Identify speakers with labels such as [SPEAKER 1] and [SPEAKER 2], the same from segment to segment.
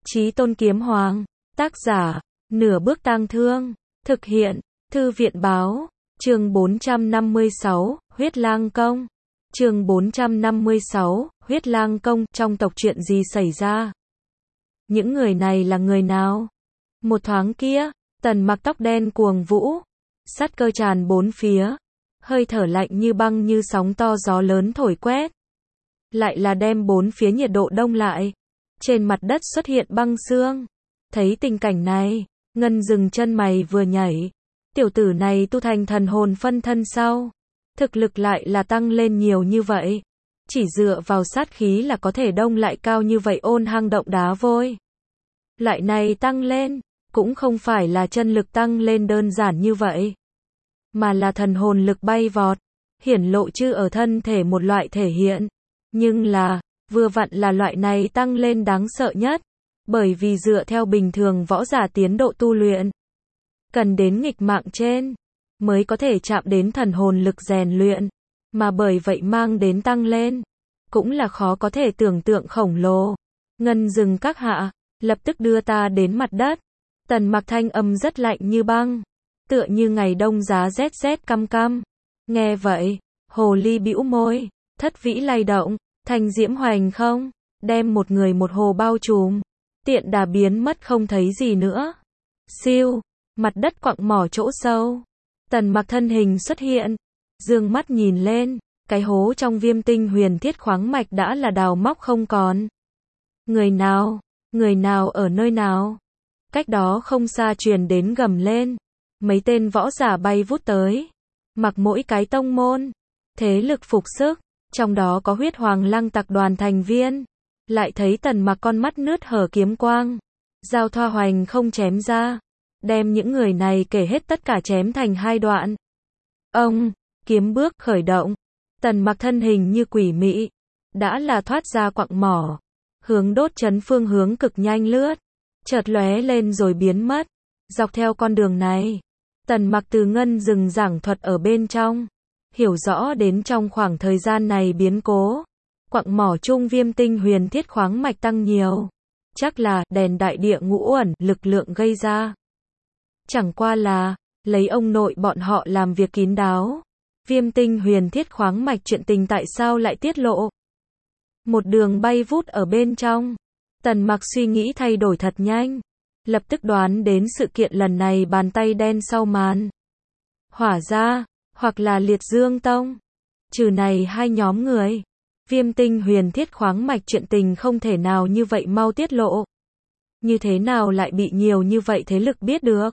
[SPEAKER 1] Chí Tôn Kiếm Hoàng. Tác giả, Nửa Bước Tang Thương. Thực hiện, Thư viện Báo. Chương 456, Huyết Lang Công. Chương 456, Huyết Lang Công. Trong tộc chuyện gì xảy ra? Những người này là người nào? Một thoáng kia, Tần Mặc tóc đen cuồng vũ, sát cơ tràn bốn phía, hơi thở lạnh như băng như sóng to gió lớn thổi quét. Lại là đem bốn phía nhiệt độ đông lại. Trên mặt đất xuất hiện băng xương. Thấy tình cảnh này, Ngân dừng chân mày vừa nhảy. Tiểu tử này tu thành thần hồn phân thân sau, thực lực lại là tăng lên nhiều như vậy. Chỉ dựa vào sát khí là có thể đông lại cao như vậy ôn hang động đá vôi. Loại này tăng lên, cũng không phải là chân lực tăng lên đơn giản như vậy, mà là thần hồn lực bay vọt, hiển lộ chư ở thân thể một loại thể hiện. Nhưng là, vừa vặn là loại này tăng lên đáng sợ nhất, bởi vì dựa theo bình thường võ giả tiến độ tu luyện, cần đến nghịch mạng trên, mới có thể chạm đến thần hồn lực rèn luyện, mà bởi vậy mang đến tăng lên, cũng là khó có thể tưởng tượng khổng lồ. Ngân dừng các hạ, lập tức đưa ta đến mặt đất. Tần Mặc thanh âm rất lạnh như băng, tựa như ngày đông giá rét rét căm căm. Nghe vậy, hồ ly bĩu môi, thất vĩ lay động, thành diễm hoành không, đem một người một hồ bao trùm, tiện đà biến mất không thấy gì nữa. Siêu, mặt đất quặng mỏ chỗ sâu, Tần Mặc thân hình xuất hiện, dương mắt nhìn lên, cái hố trong Viêm Tinh Huyền Thiết khoáng mạch đã là đào móc không còn. Người nào? Người nào ở nơi nào? Cách đó không xa truyền đến gầm lên. Mấy tên võ giả bay vút tới, mặc mỗi cái tông môn, thế lực phục sức, trong đó có Huyết Hoàng Lăng Tặc đoàn thành viên. Lại thấy Tần Mặc con mắt nứt hở kiếm quang, giao thoa hoành không chém ra, đem những người này kể hết tất cả chém thành hai đoạn. Ông, kiếm bước khởi động, Tần Mặc thân hình như quỷ mị, đã là thoát ra quặng mỏ, hướng đốt chấn phương hướng cực nhanh lướt, chợt lóe lên rồi biến mất. Dọc theo con đường này, Tần Mặc từ Ngân dừng giảng thuật ở bên trong, hiểu rõ đến trong khoảng thời gian này biến cố, quặng mỏ trung Viêm Tinh Huyền Thiết khoáng mạch tăng nhiều, chắc là đèn đại địa ngũ uẩn lực lượng gây ra. Chẳng qua là lấy ông nội bọn họ làm việc kín đáo, Viêm Tinh Huyền Thiết khoáng mạch chuyện tình tại sao lại tiết lộ? Một đường bay vút ở bên trong, Tần Mặc suy nghĩ thay đổi thật nhanh, lập tức đoán đến sự kiện lần này bàn tay đen sau màn. Hỏa gia, hoặc là Liệt Dương Tông. Trừ này hai nhóm người, Viêm Tinh Huyền Thiết khoáng mạch chuyện tình không thể nào như vậy mau tiết lộ. Như thế nào lại bị nhiều như vậy thế lực biết được?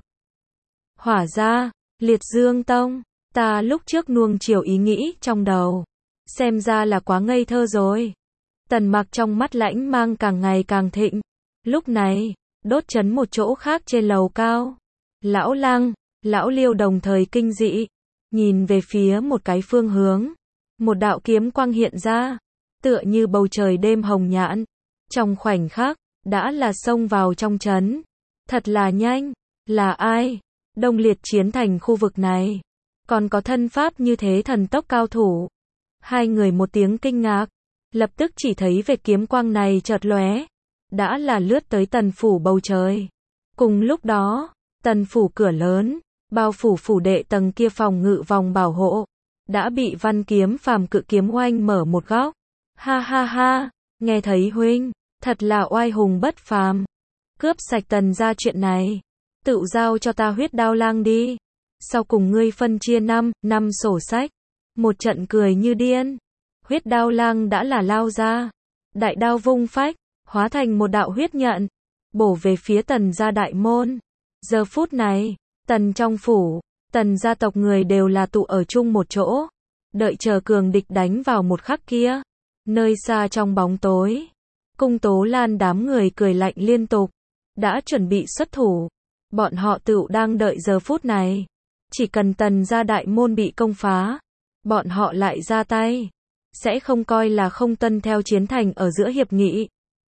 [SPEAKER 1] Hỏa gia, Liệt Dương Tông, ta lúc trước nuông chiều ý nghĩ trong đầu, xem ra là quá ngây thơ rồi. Tần Mặc trong mắt lãnh mang càng ngày càng thịnh. Lúc này, đốt chấn một chỗ khác trên lầu cao, Lão Lăng, Lão Liêu đồng thời kinh dị, nhìn về phía một cái phương hướng, một đạo kiếm quang hiện ra, tựa như bầu trời đêm hồng nhãn, trong khoảnh khắc đã là xông vào trong trấn. Thật là nhanh. Là ai? Đông Liệt chiến thành khu vực này, còn có thân pháp như thế thần tốc cao thủ? Hai người một tiếng kinh ngạc, lập tức chỉ thấy vệt kiếm quang này chợt lóe, đã là lướt tới Tần phủ bầu trời. Cùng lúc đó, Tần phủ cửa lớn, bao phủ phủ đệ tầng kia phòng ngự vòng bảo hộ, đã bị Văn Kiếm Phàm cự kiếm oanh mở một góc. Ha ha ha, nghe thấy huynh, thật là oai hùng bất phàm. Cướp sạch Tần gia chuyện này, tự giao cho ta Huyết Đao Lang đi. Sau cùng ngươi phân chia năm sổ sách. Một trận cười như điên. Huyết Đao Lang đã là lao ra, đại đao vung phách, hóa thành một đạo huyết nhận, bổ về phía Tần gia đại môn. Giờ phút này, Tần trong phủ, Tần gia tộc người đều là tụ ở chung một chỗ, đợi chờ cường địch đánh vào một khắc kia. Nơi xa trong bóng tối, Cung Tố Lan đám người cười lạnh liên tục, đã chuẩn bị xuất thủ. Bọn họ tựu đang đợi giờ phút này, chỉ cần Tần gia đại môn bị công phá, bọn họ lại ra tay, sẽ không coi là không tuân theo chiến thành ở giữa hiệp nghị.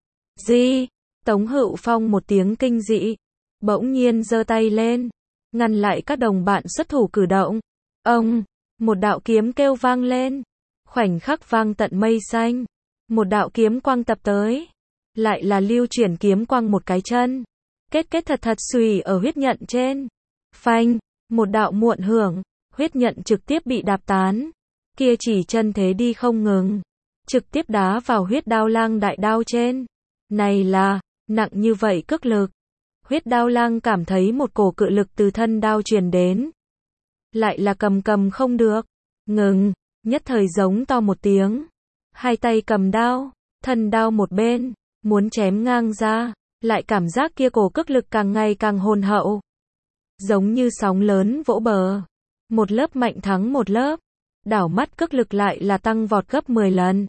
[SPEAKER 1] Gì? Tống Hữu Phong một tiếng kinh dị, bỗng nhiên giơ tay lên, ngăn lại các đồng bạn xuất thủ cử động. Ông, một đạo kiếm kêu vang lên, khoảnh khắc vang tận mây xanh, một đạo kiếm quang tập tới, lại là lưu chuyển kiếm quăng một cái chân. Kết thật thật xùy ở huyết nhận trên. Phanh, một đạo muộn hưởng, huyết nhận trực tiếp bị đạp tán. Kia chỉ chân thế đi không ngừng, trực tiếp đá vào huyết đao lang đại đao trên. Này là, nặng như vậy cước lực. Huyết đao lang cảm thấy một cổ cự lực từ thân đao truyền đến. Lại là cầm không được. Ngừng, nhất thời giống to một tiếng. Hai tay cầm đao, thân đao một bên, muốn chém ngang ra, lại cảm giác kia cổ cước lực càng ngày càng hồn hậu. Giống như sóng lớn vỗ bờ. Một lớp mạnh thắng một lớp. Đảo mắt cước lực lại là tăng vọt gấp 10 lần.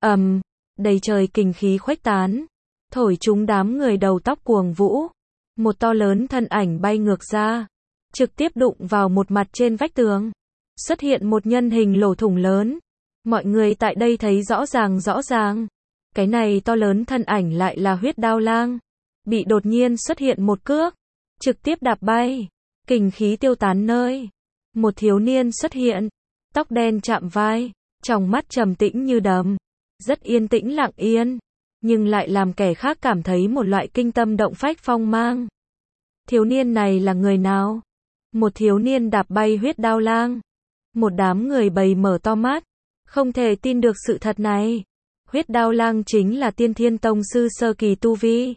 [SPEAKER 1] Đầy trời kình khí khuếch tán. Thổi chúng đám người đầu tóc cuồng vũ. Một to lớn thân ảnh bay ngược ra. Trực tiếp đụng vào một mặt trên vách tường. Xuất hiện một nhân hình lỗ thủng lớn. Mọi người tại đây thấy rõ ràng. Cái này to lớn thân ảnh lại là huyết đao lang. Bị đột nhiên xuất hiện một cước. Trực tiếp đạp bay. Kình khí tiêu tán nơi. Một thiếu niên xuất hiện. Tóc đen chạm vai. Trong mắt trầm tĩnh như đầm. Rất yên tĩnh lặng yên. Nhưng lại làm kẻ khác cảm thấy một loại kinh tâm động phách phong mang. Thiếu niên này là người nào? Một thiếu niên đạp bay huyết đao lang. Một đám người bầy mở to mắt. Không thể tin được sự thật này. Huyết đao lang chính là tiên thiên tông sư sơ kỳ tu vi.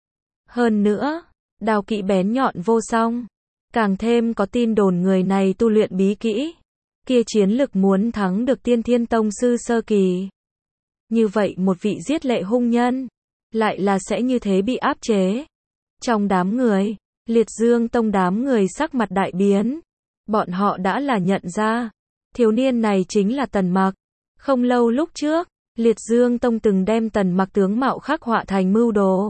[SPEAKER 1] Hơn nữa, đao kỹ bén nhọn vô song. Càng thêm có tin đồn người này tu luyện bí kỹ. Kia chiến lực muốn thắng được tiên thiên tông sư sơ kỳ. Như vậy một vị giết lệ hung nhân, lại là sẽ như thế bị áp chế. Trong đám người, Liệt Dương Tông đám người sắc mặt đại biến. Bọn họ đã là nhận ra, thiếu niên này chính là Tần Mặc. Không lâu lúc trước, Liệt Dương Tông từng đem Tần Mặc tướng mạo khắc họa thành mưu đồ.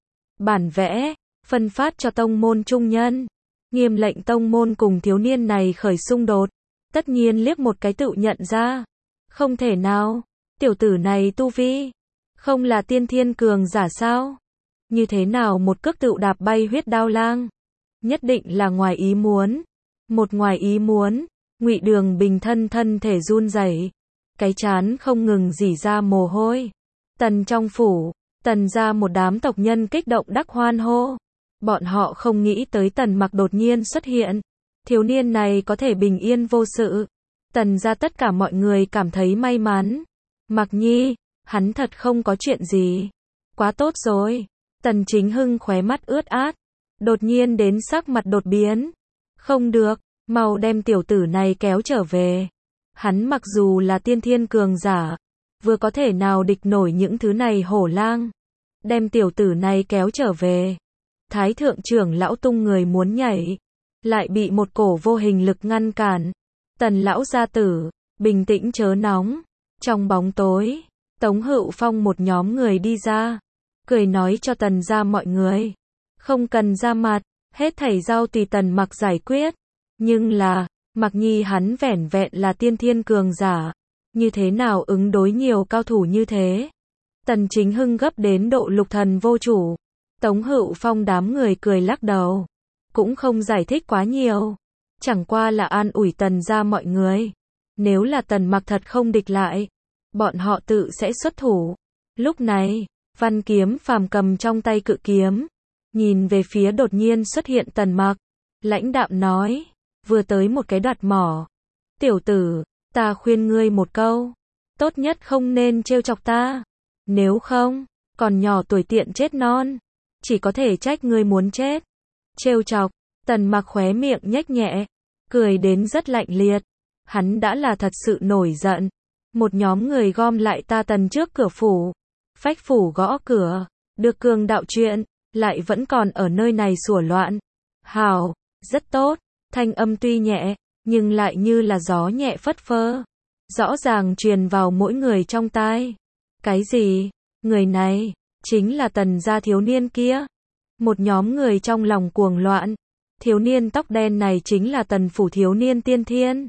[SPEAKER 1] Bản vẽ, phân phát cho tông môn trung nhân. Nghiêm lệnh tông môn cùng thiếu niên này khởi xung đột. Tất nhiên liếc một cái tự nhận ra. Không thể nào, tiểu tử này tu vi, không là tiên thiên cường giả sao? Như thế nào một cước tự đạp bay huyết đao lang? Nhất định là ngoài ý muốn. Một ngoài ý muốn, Ngụy Đường Bình thân thể run rẩy, cái trán không ngừng rỉ ra mồ hôi. Tần trong phủ, Tần gia một đám tộc nhân kích động đắc hoan hô. Bọn họ không nghĩ tới Tần Mặc đột nhiên xuất hiện. Thiếu niên này có thể bình yên vô sự. Tần gia tất cả mọi người cảm thấy may mắn. Mặc Nhi, hắn thật không có chuyện gì. Quá tốt rồi. Tần Chính Hưng khóe mắt ướt át. Đột nhiên đến sắc mặt đột biến. Không được, mau đem tiểu tử này kéo trở về. Hắn mặc dù là tiên thiên cường giả, vừa có thể nào địch nổi những thứ này hổ lang. Đem tiểu tử này kéo trở về. Thái thượng trưởng lão tung người muốn nhảy, lại bị một cổ vô hình lực ngăn cản. Tần lão gia tử, bình tĩnh chớ nóng. Trong bóng tối, Tống Hữu Phong một nhóm người đi ra, cười nói cho Tần gia mọi người, không cần ra mặt, hết thảy giao tùy Tần Mặc giải quyết. Nhưng là, Mặc Nhi hắn vẻn vẹn là tiên thiên cường giả, như thế nào ứng đối nhiều cao thủ như thế? Tần Chính Hưng gấp đến độ lục thần vô chủ. Tống Hữu Phong đám người cười lắc đầu, cũng không giải thích quá nhiều, chẳng qua là an ủi Tần gia mọi người. Nếu là Tần Mặc thật không địch lại, bọn họ tự sẽ xuất thủ. Lúc này, Văn Kiếm Phàm cầm trong tay cự kiếm, nhìn về phía đột nhiên xuất hiện Tần Mặc, lãnh đạm nói, vừa tới một cái đoạt mỏ. Tiểu tử, ta khuyên ngươi một câu, tốt nhất không nên trêu chọc ta, nếu không, còn nhỏ tuổi tiện chết non, chỉ có thể trách ngươi muốn chết. Trêu chọc, Tần Mặc khóe miệng nhếch nhẹ, cười đến rất lạnh liệt. Hắn đã là thật sự nổi giận. Một nhóm người gom lại ta Tần trước cửa phủ. Phách phủ gõ cửa, được cường đạo chuyện, lại vẫn còn ở nơi này sủa loạn. Hào, rất tốt, thanh âm tuy nhẹ, nhưng lại như là gió nhẹ phất phơ. Rõ ràng truyền vào mỗi người trong tai. Cái gì? Người này, chính là Tần gia thiếu niên kia. Một nhóm người trong lòng cuồng loạn. Thiếu niên tóc đen này chính là Tần phủ thiếu niên tiên thiên.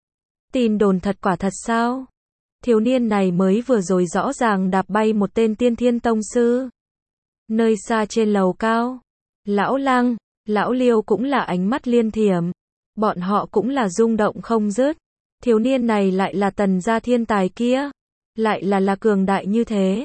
[SPEAKER 1] Tin đồn thật quả thật sao? Thiếu niên này mới vừa rồi rõ ràng đạp bay một tên tiên thiên tông sư. Nơi xa trên lầu cao, Lão Lăng, Lão Liêu cũng là ánh mắt liên thiểm. Bọn họ cũng là rung động không dứt. Thiếu niên này lại là Tần gia thiên tài kia. Lại là cường đại như thế.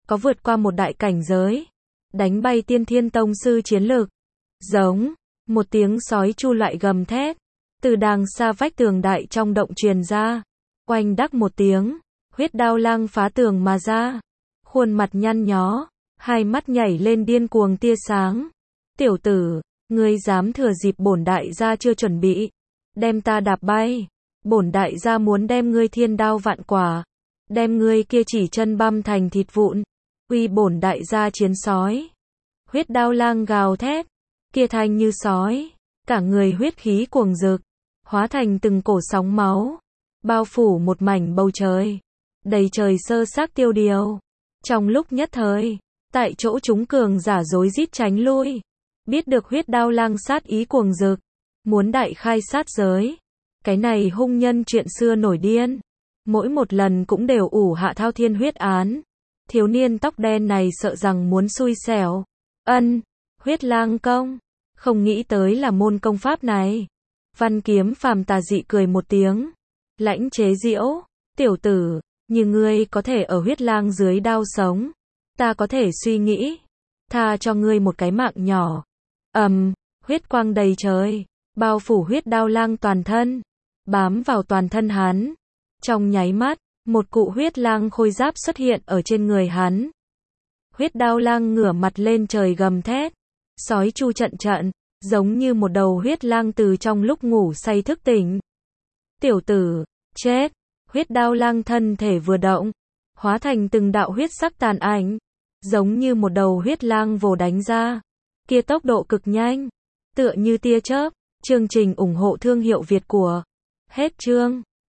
[SPEAKER 1] có vượt qua một đại cảnh giới, đánh bay tiên thiên tông sư chiến lực. Giống, một tiếng sói chu lại gầm thét, từ đàng xa vách tường đại trong động truyền ra. Oanh đắc một tiếng, huyết đao lang phá tường mà ra, khuôn mặt nhăn nhó, hai mắt nhảy lên điên cuồng tia sáng. Tiểu tử, ngươi dám thừa dịp bổn đại gia chưa chuẩn bị, đem ta đạp bay, bổn đại gia muốn đem ngươi thiên đao vạn quả, đem ngươi kia chỉ chân băm thành thịt vụn, uy bổn đại gia chiến sói. Huyết đao lang gào thét, kia thanh như sói, cả người huyết khí cuồng rực, hóa thành từng cổ sóng máu, bao phủ một mảnh bầu trời, đầy trời sơ xác tiêu điều. Trong lúc nhất thời, tại chỗ chúng cường giả rối rít tránh lui, biết được huyết đao lang sát ý cuồng rực, muốn đại khai sát giới. Cái này hung nhân chuyện xưa nổi điên, mỗi một lần cũng đều ủ hạ thao thiên huyết án. Thiếu niên tóc đen này sợ rằng muốn xui xẻo. Huyết lang công, không nghĩ tới là môn công pháp này. Văn Kiếm Phàm tà dị cười một tiếng, lãnh chế giễu, tiểu tử, như ngươi có thể ở huyết lang dưới đao sống, ta có thể suy nghĩ, tha cho ngươi một cái mạng nhỏ. Huyết quang đầy trời, bao phủ huyết đao lang toàn thân, bám vào toàn thân hắn. Trong nháy mắt, một cụ huyết lang khôi giáp xuất hiện ở trên người hắn. Huyết đao lang ngửa mặt lên trời gầm thét, sói chu trận trận, giống như một đầu huyết lang từ trong lúc ngủ say thức tỉnh. Tiểu tử, chết! Huyết đao lang thân thể vừa động, hóa thành từng đạo huyết sắc tàn ảnh, giống như một đầu huyết lang vồ đánh ra. Kia tốc độ cực nhanh, tựa như tia chớp. Chương trình ủng hộ thương hiệu Việt của Hết chương.